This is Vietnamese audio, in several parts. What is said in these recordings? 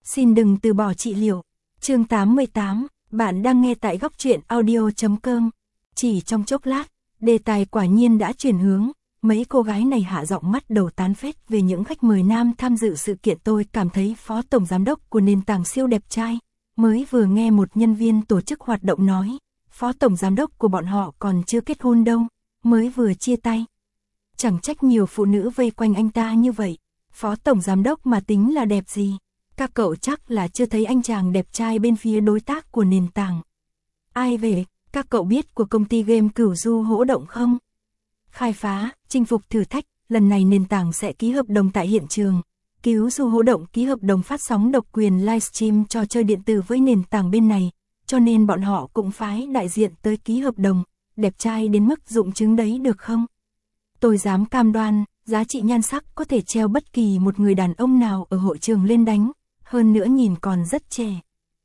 Xin đừng từ bỏ trị liệu. Chương 88, bạn đang nghe tại góc truyện audio.com. Chỉ trong chốc lát, đề tài quả nhiên đã chuyển hướng, mấy cô gái này hạ giọng mắt đầu tán phét về những khách mời nam tham dự sự kiện. Tôi cảm thấy phó tổng giám đốc của nền tảng siêu đẹp trai. Mới vừa nghe một nhân viên tổ chức hoạt động nói, phó tổng giám đốc của bọn họ còn chưa kết hôn đâu, mới vừa chia tay. Chẳng trách nhiều phụ nữ vây quanh anh ta như vậy, phó tổng giám đốc mà tính là đẹp gì. Các cậu chắc là chưa thấy anh chàng đẹp trai bên phía đối tác của nền tảng. Ai về, các cậu biết của công ty game Cửu Du Hỗ Động không? Khai phá, chinh phục thử thách, lần này nền tảng sẽ ký hợp đồng tại hiện trường. Cửu Du Hỗ Động ký hợp đồng phát sóng độc quyền livestream trò chơi điện tử với nền tảng bên này, cho nên bọn họ cũng phái đại diện tới ký hợp đồng. Đẹp trai đến mức dụng chứng đấy được không? Tôi dám cam đoan, giá trị nhan sắc có thể treo bất kỳ một người đàn ông nào ở hội trường lên đánh, hơn nữa nhìn còn rất trẻ.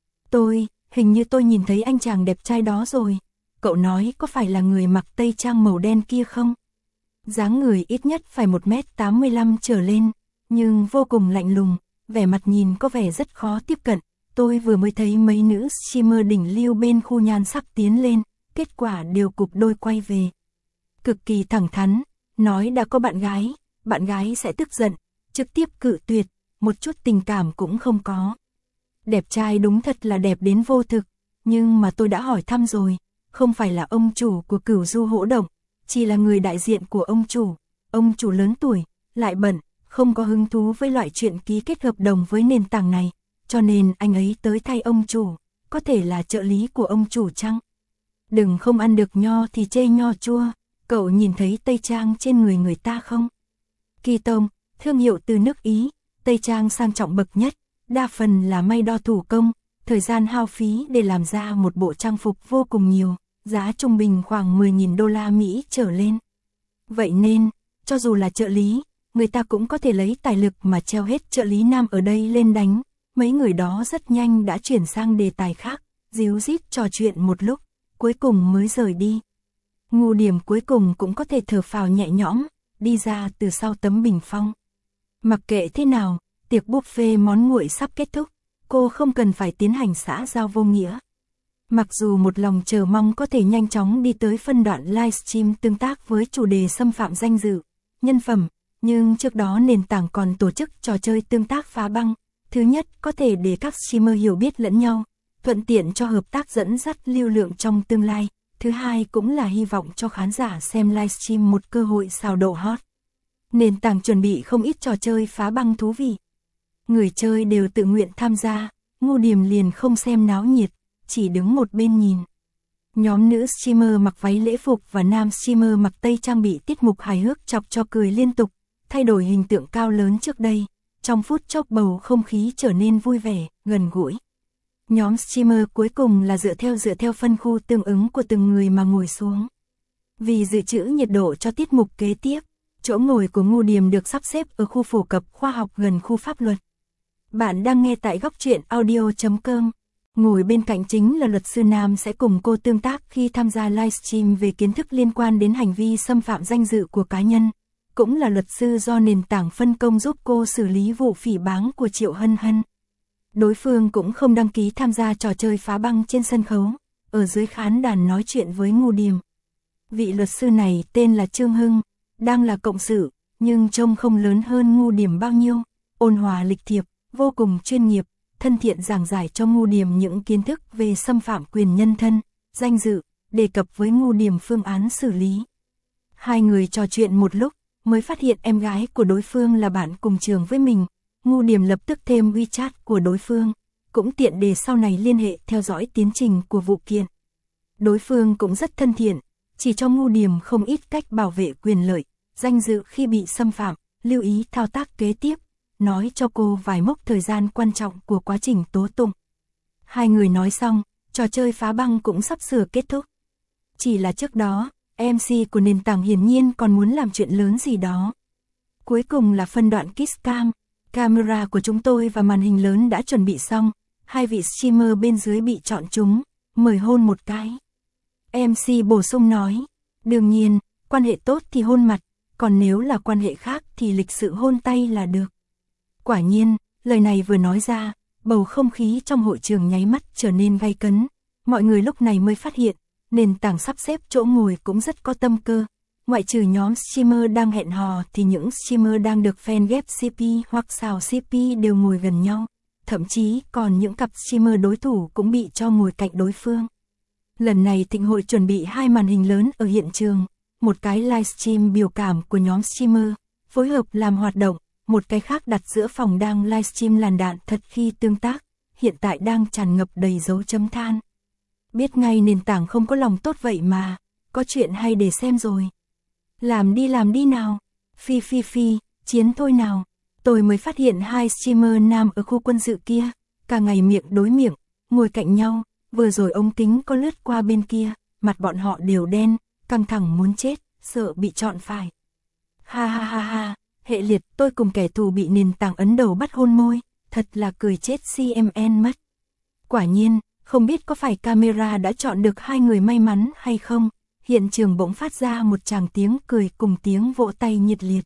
Hình như tôi nhìn thấy anh chàng đẹp trai đó rồi. Cậu nói có phải là người mặc tây trang màu đen kia không? Dáng người ít nhất phải 1m85 trở lên, nhưng vô cùng lạnh lùng, vẻ mặt nhìn có vẻ rất khó tiếp cận. Tôi vừa mới thấy mấy nữ streamer đỉnh lưu bên khu nhan sắc tiến lên, kết quả đều cụp đôi quay về. Cực kỳ thẳng thắn, nói đã có bạn gái sẽ tức giận, trực tiếp cự tuyệt, một chút tình cảm cũng không có. Đẹp trai đúng thật là đẹp đến vô thực, nhưng mà tôi đã hỏi thăm rồi, không phải là ông chủ của Cửu Du Hỗ Động, chỉ là người đại diện của ông chủ. Ông chủ lớn tuổi, lại bận, không có hứng thú với loại chuyện ký kết hợp đồng với nền tảng này, cho nên anh ấy tới thay ông chủ, có thể là trợ lý của ông chủ chăng? Đừng không ăn được nho thì chê nho chua, cậu nhìn thấy tây trang trên người ta không? Kỳ Tông, thương hiệu từ nước Ý, tây trang sang trọng bậc nhất, đa phần là may đo thủ công, thời gian hao phí để làm ra một bộ trang phục vô cùng nhiều, giá trung bình khoảng 10.000 đô la Mỹ trở lên. Vậy nên, cho dù là trợ lý, người ta cũng có thể lấy tài lực mà treo hết trợ lý nam ở đây lên đánh. Mấy người đó rất nhanh đã chuyển sang đề tài khác, díu dít trò chuyện một lúc, cuối cùng mới rời đi. Ngô Điểm cuối cùng cũng có thể thở phào nhẹ nhõm, đi ra từ sau tấm bình phong. Mặc kệ thế nào, tiệc buffet món nguội sắp kết thúc, cô không cần phải tiến hành xã giao vô nghĩa. Mặc dù một lòng chờ mong có thể nhanh chóng đi tới phân đoạn livestream tương tác với chủ đề xâm phạm danh dự, nhân phẩm, nhưng trước đó nền tảng còn tổ chức trò chơi tương tác phá băng. Thứ nhất, có thể để các streamer hiểu biết lẫn nhau, thuận tiện cho hợp tác dẫn dắt lưu lượng trong tương lai. Thứ hai cũng là hy vọng cho khán giả xem livestream một cơ hội xào độ hot. Nền tảng chuẩn bị không ít trò chơi phá băng thú vị. Người chơi đều tự nguyện tham gia, Ngô Điểm liền không xem náo nhiệt, chỉ đứng một bên nhìn. Nhóm nữ streamer mặc váy lễ phục và nam streamer mặc tây trang bị tiết mục hài hước chọc cho cười liên tục, thay đổi hình tượng cao lớn trước đây. Trong phút chốc bầu không khí trở nên vui vẻ, gần gũi. Nhóm streamer cuối cùng là dựa theo phân khu tương ứng của từng người mà ngồi xuống. Vì dự trữ nhiệt độ cho tiết mục kế tiếp, chỗ ngồi của Ngô Điểm được sắp xếp ở khu phổ cập khoa học gần khu pháp luật. Bạn đang nghe tại góc truyện audio.com. Ngồi bên cạnh chính là luật sư nam sẽ cùng cô tương tác khi tham gia livestream về kiến thức liên quan đến hành vi xâm phạm danh dự của cá nhân. Cũng là luật sư do nền tảng phân công giúp cô xử lý vụ phỉ báng của Triệu Hân Hân. Đối phương cũng không đăng ký tham gia trò chơi phá băng trên sân khấu, ở dưới khán đàn nói chuyện với Ngô Điểm. Vị luật sư này tên là Trương Hưng, đang là cộng sự, nhưng trông không lớn hơn Ngô Điểm bao nhiêu, ôn hòa lịch thiệp, vô cùng chuyên nghiệp, thân thiện giảng giải cho Ngô Điểm những kiến thức về xâm phạm quyền nhân thân, danh dự, đề cập với Ngô Điểm phương án xử lý. Hai người trò chuyện một lúc, mới phát hiện em gái của đối phương là bạn cùng trường với mình. Ngô Điểm lập tức thêm WeChat của đối phương, cũng tiện để sau này liên hệ theo dõi tiến trình của vụ kiện. Đối phương cũng rất thân thiện, chỉ cho Ngô Điểm không ít cách bảo vệ quyền lợi, danh dự khi bị xâm phạm, lưu ý thao tác kế tiếp, nói cho cô vài mốc thời gian quan trọng của quá trình tố tụng. Hai người nói xong, trò chơi phá băng cũng sắp sửa kết thúc. Chỉ là trước đó, MC của nền tảng hiển nhiên còn muốn làm chuyện lớn gì đó. Cuối cùng là phân đoạn kiss cam, camera của chúng tôi và màn hình lớn đã chuẩn bị xong, hai vị streamer bên dưới bị chọn chúng, mời hôn một cái. MC bổ sung nói, đương nhiên, quan hệ tốt thì hôn mặt, còn nếu là quan hệ khác thì lịch sự hôn tay là được. Quả nhiên, lời này vừa nói ra, bầu không khí trong hội trường nháy mắt trở nên gay cấn. Mọi người lúc này mới phát hiện, nền tảng sắp xếp chỗ ngồi cũng rất có tâm cơ. Ngoại trừ nhóm streamer đang hẹn hò thì những streamer đang được fan ghép CP hoặc xào CP đều ngồi gần nhau. Thậm chí còn những cặp streamer đối thủ cũng bị cho ngồi cạnh đối phương. Lần này thịnh hội chuẩn bị 2 màn hình lớn ở hiện trường, một cái livestream biểu cảm của nhóm streamer, phối hợp làm hoạt động, một cái khác đặt giữa phòng đang livestream làn đạn thật khi tương tác, hiện tại đang tràn ngập đầy dấu chấm than. Biết ngay nền tảng không có lòng tốt vậy mà, có chuyện hay để xem rồi. Làm đi nào, phi, chiến thôi nào. Tôi mới phát hiện 2 streamer nam ở khu quân sự kia, cả ngày miệng đối miệng, ngồi cạnh nhau, vừa rồi ống kính có lướt qua bên kia, mặt bọn họ đều đen, căng thẳng muốn chết, sợ bị chọn phải. Ha, hệ liệt, tôi cùng kẻ thù bị nền tảng Ấn Đầu bắt hôn môi, thật là cười chết CMN mất. Quả nhiên, không biết có phải camera đã chọn được 2 người may mắn hay không, hiện trường bỗng phát ra một tràng tiếng cười cùng tiếng vỗ tay nhiệt liệt.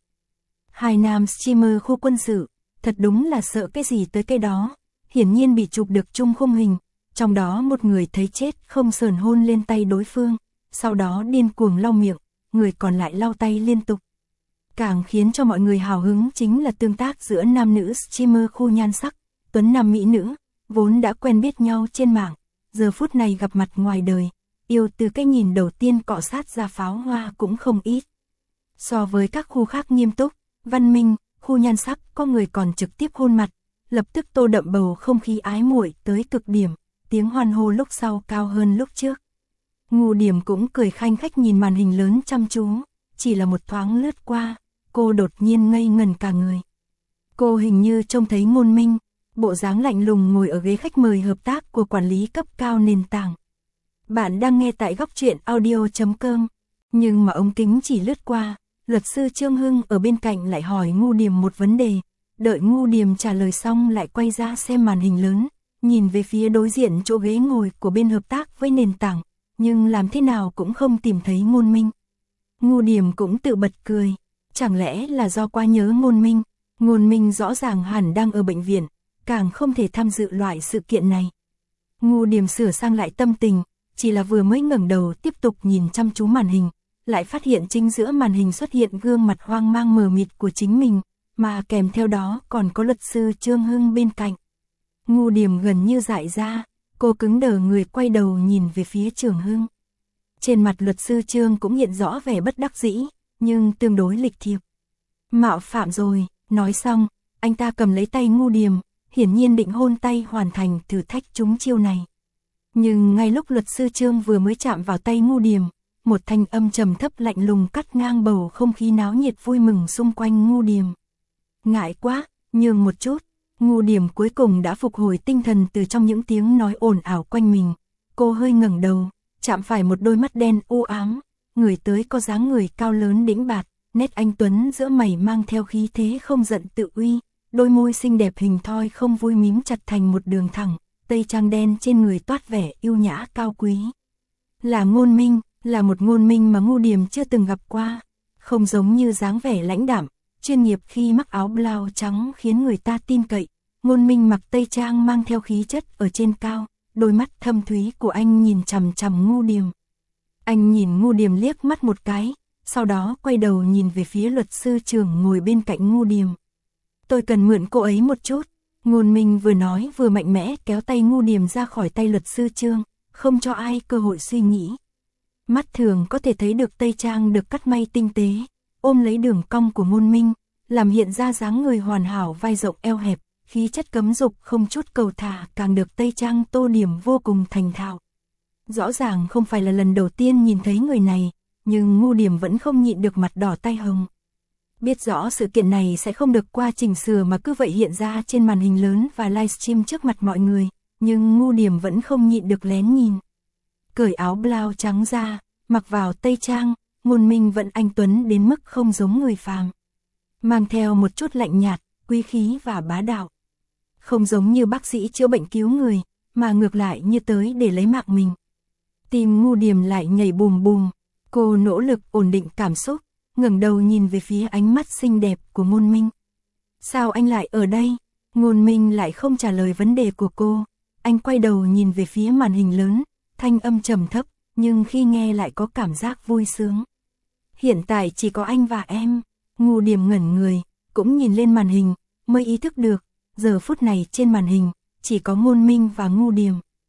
2 nam streamer khu quân sự, thật đúng là sợ cái gì tới cái đó, hiển nhiên bị chụp được chung khung hình, trong đó một người thấy chết không sờn hôn lên tay đối phương, sau đó điên cuồng lau miệng, người còn lại lau tay liên tục. Càng khiến cho mọi người hào hứng chính là tương tác giữa nam nữ streamer khu nhan sắc, tuấn nam mỹ nữ, vốn đã quen biết nhau trên mạng, giờ phút này gặp mặt ngoài đời, yêu từ cái nhìn đầu tiên cọ sát ra pháo hoa cũng không ít. So với các khu khác nghiêm túc, văn minh, khu nhan sắc có người còn trực tiếp hôn mặt, lập tức tô đậm bầu không khí ái muội tới cực điểm, tiếng hoan hô lúc sau cao hơn lúc trước. Ngu Điểm cũng cười khanh khách nhìn màn hình lớn chăm chú, chỉ là một thoáng lướt qua, cô đột nhiên ngây ngẩn cả người. Cô hình như trông thấy Ngôn Minh, bộ dáng lạnh lùng ngồi ở ghế khách mời hợp tác của quản lý cấp cao nền tảng. Bạn đang nghe tại góc truyện audio.com, nhưng mà ống kính chỉ lướt qua, luật sư Trương Hưng ở bên cạnh lại hỏi Ngu Điểm một vấn đề, đợi Ngu Điểm trả lời xong lại quay ra xem màn hình lớn, nhìn về phía đối diện chỗ ghế ngồi của bên hợp tác với nền tảng, nhưng làm thế nào cũng không tìm thấy Ngôn Minh. Ngu Điểm cũng tự bật cười, chẳng lẽ là do quá nhớ Ngôn Minh rõ ràng hẳn đang ở bệnh viện, càng không thể tham dự loại sự kiện này. Ngu Điểm sửa sang lại tâm tình, chỉ là vừa mới ngẩng đầu tiếp tục nhìn chăm chú màn hình, lại phát hiện chính giữa màn hình xuất hiện gương mặt hoang mang mờ mịt của chính mình, mà kèm theo đó còn có luật sư Trương Hưng bên cạnh. Ngu Điểm gần như dại ra, cô cứng đờ người quay đầu nhìn về phía Trương Hưng. Trên mặt luật sư Trương cũng hiện rõ vẻ bất đắc dĩ, nhưng tương đối lịch thiệp. Mạo phạm rồi, nói xong, anh ta cầm lấy tay Ngu Điểm, hiển nhiên định hôn tay hoàn thành thử thách trúng chiêu này. Nhưng ngay lúc luật sư Trương vừa mới chạm vào tay Ngu Điểm, một thanh âm trầm thấp lạnh lùng cắt ngang bầu không khí náo nhiệt vui mừng xung quanh Ngu Điểm. Ngại quá, nhường một chút. Ngu Điểm cuối cùng đã phục hồi tinh thần từ trong những tiếng nói ồn ào quanh mình. Cô hơi ngẩng đầu, chạm phải một đôi mắt đen u ám, người tới có dáng người cao lớn đĩnh bạt, nét anh tuấn giữa mày mang theo khí thế không giận tự uy, đôi môi xinh đẹp hình thoi không vui mím chặt thành một đường thẳng, tây trang đen trên người toát vẻ yêu nhã cao quý. Là Ngôn Minh, là một Ngôn Minh mà Ngu Điểm chưa từng gặp qua, không giống như dáng vẻ lãnh đạm, chuyên nghiệp khi mặc áo blau trắng khiến người ta tin cậy. Ngôn Minh mặc tây trang mang theo khí chất ở trên cao, đôi mắt thâm thúy của anh nhìn chằm chằm Ngu Điểm. Anh nhìn Ngu Điểm liếc mắt một cái, sau đó quay đầu nhìn về phía luật sư trưởng ngồi bên cạnh Ngu Điểm. Tôi cần mượn cô ấy một chút. Ngôn Minh vừa nói vừa mạnh mẽ kéo tay Ngu Điểm ra khỏi tay luật sư Trương, không cho ai cơ hội suy nghĩ. Mắt thường có thể thấy được tây trang được cắt may tinh tế, ôm lấy đường cong của Ngôn Minh, làm hiện ra dáng người hoàn hảo vai rộng eo hẹp, khí chất cấm dục không chút cầu thả càng được tây trang tô điểm vô cùng thành thạo. Rõ ràng không phải là lần đầu tiên nhìn thấy người này, nhưng Ngu Điểm vẫn không nhịn được mặt đỏ tai hồng. Biết rõ sự kiện này sẽ không được qua chỉnh sửa mà cứ vậy hiện ra trên màn hình lớn và livestream trước mặt mọi người, nhưng Ngu Điểm vẫn không nhịn được lén nhìn. Cởi áo blau trắng ra, mặc vào tây trang, Ngôn Minh vẫn anh tuấn đến mức không giống người phàm. Mang theo một chút lạnh nhạt, quý khí và bá đạo. Không giống như bác sĩ chữa bệnh cứu người, mà ngược lại như tới để lấy mạng mình. Tim Ngu Điểm lại nhảy bùm bùm, cô nỗ lực ổn định cảm xúc, ngẩng đầu nhìn về phía ánh mắt xinh đẹp của Ngôn Minh. Sao anh lại ở đây? Ngôn Minh lại không trả lời vấn đề của cô. Anh quay đầu nhìn về phía màn hình lớn, thanh âm trầm thấp, nhưng khi nghe lại có cảm giác vui sướng. Hiện tại chỉ có anh và em. Ngô Điềm ngẩn người, cũng nhìn lên màn hình, mới ý thức được, giờ phút này trên màn hình, chỉ có Ngôn Minh và Ngô Điềm.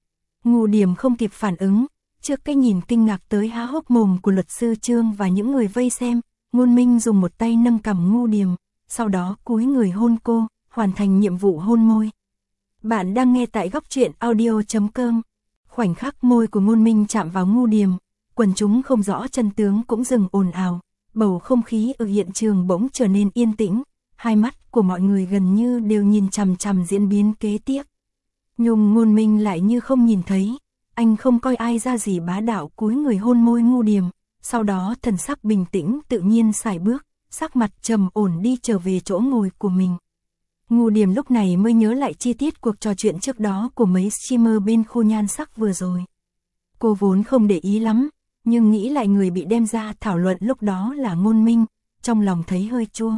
Ngô Điềm không kịp phản ứng, trước cái nhìn kinh ngạc tới há hốc mồm của luật sư Trương và những người vây xem, Ngôn Minh dùng một tay nâng cằm Ngô Điềm, sau đó cúi người hôn cô, hoàn thành nhiệm vụ hôn môi. Bạn đang nghe tại Góc Truyện Audio.com. Khoảnh khắc môi của Ngôn Minh chạm vào Ngô Điềm, quần chúng không rõ chân tướng cũng dừng ồn ào, bầu không khí ở hiện trường bỗng trở nên yên tĩnh, hai mắt của mọi người gần như đều nhìn chằm chằm diễn biến kế tiếp. Nhưng Ngôn Minh lại như không nhìn thấy, anh không coi ai ra gì bá đạo cúi người hôn môi Ngô Điềm, sau đó thần sắc bình tĩnh tự nhiên sải bước, sắc mặt trầm ổn đi trở về chỗ ngồi của mình. Ngô Điềm lúc này mới nhớ lại chi tiết cuộc trò chuyện trước đó của mấy streamer bên khu nhan sắc vừa rồi. Cô vốn không để ý lắm, nhưng nghĩ lại người bị đem ra thảo luận lúc đó là Ngôn Minh, trong lòng thấy hơi chua.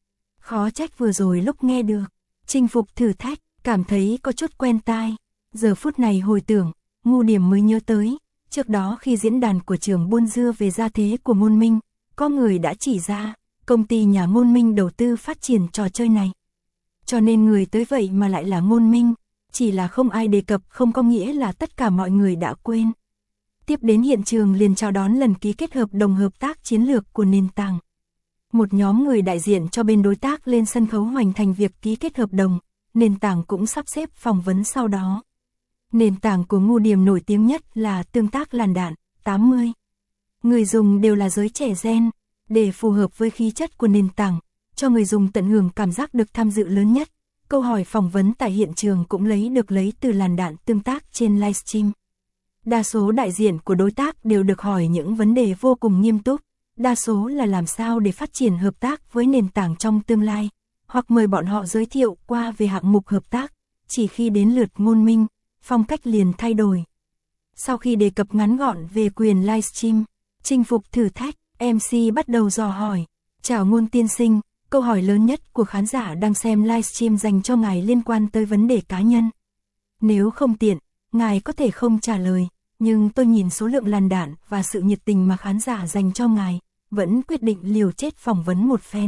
Khó trách vừa rồi lúc nghe được, chinh phục thử thách, cảm thấy có chút quen tai. Giờ phút này hồi tưởng, Ngô Điềm mới nhớ tới, trước đó khi diễn đàn của trường buôn dưa về gia thế của Ngôn Minh, có người đã chỉ ra, công ty nhà Ngôn Minh đầu tư phát triển trò chơi này. Cho nên người tới vậy mà lại là Ngôn Minh, chỉ là không ai đề cập không có nghĩa là tất cả mọi người đã quên. Tiếp đến hiện trường liền chào đón lần ký kết hợp đồng hợp tác chiến lược của nền tảng. Một nhóm người đại diện cho bên đối tác lên sân khấu hoàn thành việc ký kết hợp đồng, nền tảng cũng sắp xếp phỏng vấn sau đó. Nền tảng của Ngô Điềm nổi tiếng nhất là tương tác làn đạn, 80. Người dùng đều là giới trẻ gen, để phù hợp với khí chất của nền tảng, cho người dùng tận hưởng cảm giác được tham dự lớn nhất. Câu hỏi phỏng vấn tại hiện trường cũng lấy từ làn đạn tương tác trên livestream. Đa số đại diện của đối tác đều được hỏi những vấn đề vô cùng nghiêm túc, đa số là làm sao để phát triển hợp tác với nền tảng trong tương lai, hoặc mời bọn họ giới thiệu qua về hạng mục hợp tác. Chỉ khi đến lượt Ngôn Minh, phong cách liền thay đổi. Sau khi đề cập ngắn gọn về quyền livestream, chinh phục thử thách, MC bắt đầu dò hỏi. Chào Ngôn tiên sinh, câu hỏi lớn nhất của khán giả đang xem livestream dành cho ngài liên quan tới vấn đề cá nhân. Nếu không tiện, ngài có thể không trả lời, nhưng tôi nhìn số lượng làn đạn và sự nhiệt tình mà khán giả dành cho ngài, vẫn quyết định liều chết phỏng vấn một phen.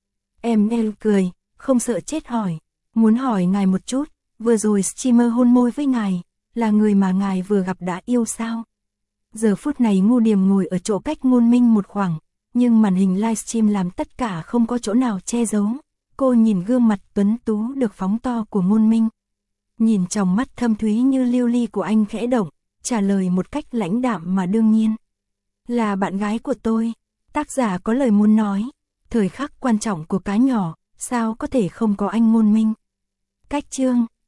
ML cười, không sợ chết hỏi, muốn hỏi ngài một chút, vừa rồi streamer hôn môi với ngài, là người mà ngài vừa gặp đã yêu sao? Giờ phút này Ngô Điềm ngồi ở chỗ cách Ngôn Minh một khoảng, nhưng màn hình livestream làm tất cả không có chỗ nào che giấu. Cô nhìn gương mặt tuấn tú được phóng to của Ngôn Minh. Nhìn trong mắt thâm thúy như lưu ly của anh khẽ động, trả lời một cách lãnh đạm mà đương nhiên. Là bạn gái của tôi, tác giả có lời muốn nói, thời khắc quan trọng của cá nhỏ, sao có thể không có anh Ngôn Minh. Cách chương